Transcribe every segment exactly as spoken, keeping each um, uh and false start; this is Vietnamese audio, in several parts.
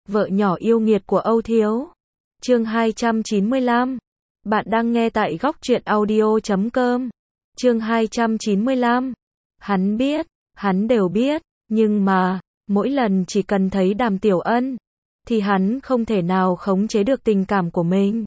Vợ nhỏ yêu nghiệt của Âu Thiếu. Chương hai trăm chín mươi lăm. Bạn đang nghe tại góc truyện audio chấm com. Chương hai trăm chín mươi lăm. Hắn biết, hắn đều biết, nhưng mà, mỗi lần chỉ cần thấy Đàm Tiểu Ân, thì hắn không thể nào khống chế được tình cảm của mình.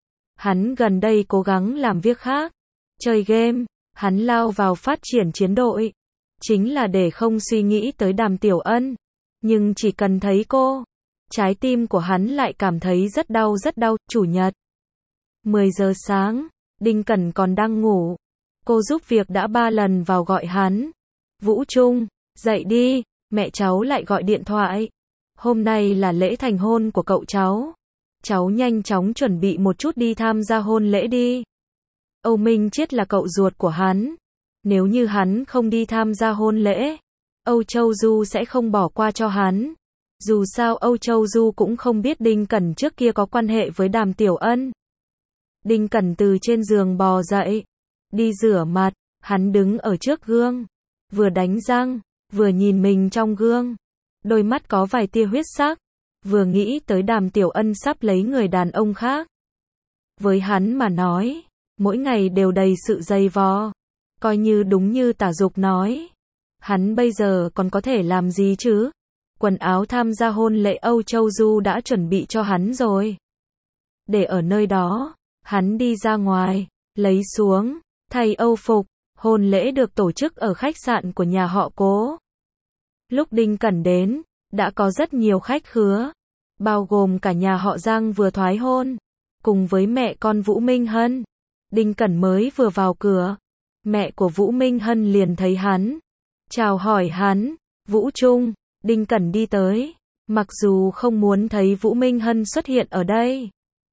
Hắn gần đây cố gắng làm việc khác, chơi game, hắn lao vào phát triển chiến đội, chính là để không suy nghĩ tới Đàm Tiểu Ân. Nhưng chỉ cần thấy cô, trái tim của hắn lại cảm thấy rất đau rất đau. Chủ nhật, mười giờ sáng, Đinh Cẩn còn đang ngủ. Cô giúp việc đã ba lần vào gọi hắn. Vũ Trung, dậy đi, mẹ cháu lại gọi điện thoại. Hôm nay là lễ thành hôn của cậu cháu. Cháu nhanh chóng chuẩn bị một chút đi tham gia hôn lễ đi. Âu Minh Chiết là cậu ruột của hắn. Nếu như hắn không đi tham gia hôn lễ, Âu Châu Du sẽ không bỏ qua cho hắn. Dù sao Âu Châu Du cũng không biết Đinh Cẩn trước kia có quan hệ với Đàm Tiểu Ân. Đinh Cẩn từ trên giường bò dậy, đi rửa mặt, hắn đứng ở trước gương, vừa đánh răng, vừa nhìn mình trong gương. Đôi mắt có vài tia huyết sắc, vừa nghĩ tới Đàm Tiểu Ân sắp lấy người đàn ông khác. Với hắn mà nói, mỗi ngày đều đầy sự dày vò, coi như đúng như Tả Dục nói. Hắn bây giờ còn có thể làm gì chứ? Quần áo tham gia hôn lễ Âu Châu Du đã chuẩn bị cho hắn rồi. Để ở nơi đó, hắn đi ra ngoài, lấy xuống, thay âu phục. Hôn lễ được tổ chức ở khách sạn của nhà họ Cố. Lúc Đinh Cẩn đến, đã có rất nhiều khách khứa, bao gồm cả nhà họ Giang vừa thoái hôn, cùng với mẹ con Vũ Minh Hân. Đinh Cẩn mới vừa vào cửa, mẹ của Vũ Minh Hân liền thấy hắn, chào hỏi hắn. Vũ Trung. Đinh Cẩn đi tới, mặc dù không muốn thấy Vũ Minh Hân xuất hiện ở đây,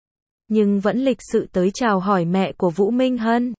nhưng vẫn lịch sự tới chào hỏi mẹ của Vũ Minh Hân.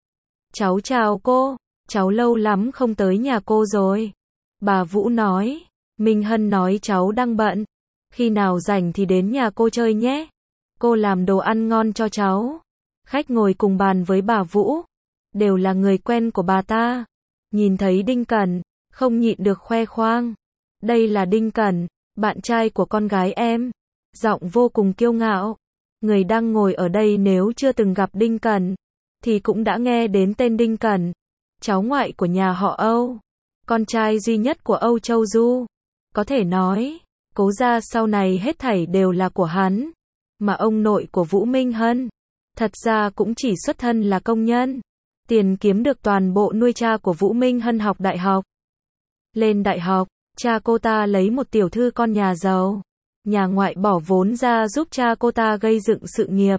Cháu chào cô, cháu lâu lắm không tới nhà cô rồi. Bà Vũ nói, Minh Hân nói cháu đang bận, khi nào rảnh thì đến nhà cô chơi nhé. Cô làm đồ ăn ngon cho cháu. Khách ngồi cùng bàn với bà Vũ, đều là người quen của bà ta. Nhìn thấy Đinh Cẩn, không nhịn được khoe khoang. Đây là Đinh Cẩn, bạn trai của con gái em. Giọng vô cùng kiêu ngạo. Người đang ngồi ở đây nếu chưa từng gặp Đinh Cẩn, thì cũng đã nghe đến tên Đinh Cẩn, cháu ngoại của nhà họ Âu, con trai duy nhất của Âu Châu Du. Có thể nói, Cố gia sau này hết thảy đều là của hắn, mà ông nội của Vũ Minh Hân, thật ra cũng chỉ xuất thân là công nhân. Tiền kiếm được toàn bộ nuôi cha của Vũ Minh Hân học đại học. Lên đại học, cha cô ta lấy một tiểu thư con nhà giàu, nhà ngoại bỏ vốn ra giúp cha cô ta gây dựng sự nghiệp.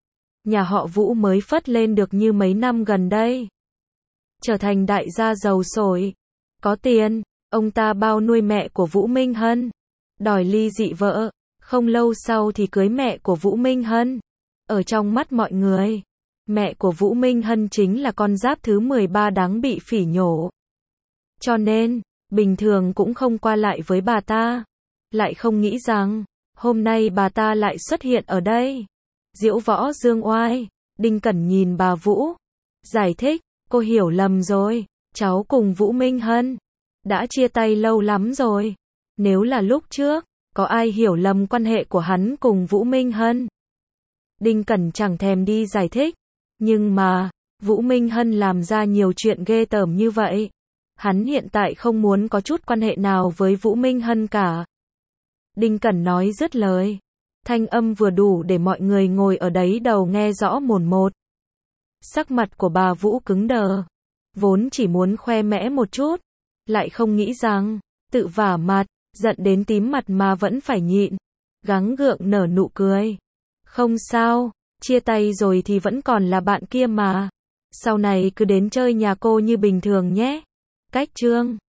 Nhà họ Vũ mới phất lên được như mấy năm gần đây, trở thành đại gia giàu sổi, có tiền. Ông ta bao nuôi mẹ của Vũ Minh Hân, đòi ly dị vợ, không lâu sau thì cưới mẹ của Vũ Minh Hân. Ở trong mắt mọi người, mẹ của Vũ Minh Hân chính là con giáp thứ mười ba đáng bị phỉ nhổ. Cho nên, bình thường cũng không qua lại với bà ta. Lại không nghĩ rằng, hôm nay bà ta lại xuất hiện ở đây. Diễu võ dương oai. Đinh Cẩn nhìn bà Vũ, giải thích, cô hiểu lầm rồi, cháu cùng Vũ Minh Hân đã chia tay lâu lắm rồi. Nếu là lúc trước, có ai hiểu lầm quan hệ của hắn cùng Vũ Minh Hân? Đinh Cẩn chẳng thèm đi giải thích, nhưng mà, Vũ Minh Hân làm ra nhiều chuyện ghê tởm như vậy. Hắn hiện tại không muốn có chút quan hệ nào với Vũ Minh Hân cả. Đinh Cẩn nói dứt lời, thanh âm vừa đủ để mọi người ngồi ở đấy đầu nghe rõ mồn một. Sắc mặt của bà Vũ cứng đờ, vốn chỉ muốn khoe mẽ một chút, lại không nghĩ rằng, tự vả mặt, giận đến tím mặt mà vẫn phải nhịn, gắng gượng nở nụ cười. Không sao, chia tay rồi thì vẫn còn là bạn kia mà. Sau này cứ đến chơi nhà cô như bình thường nhé. Cách chương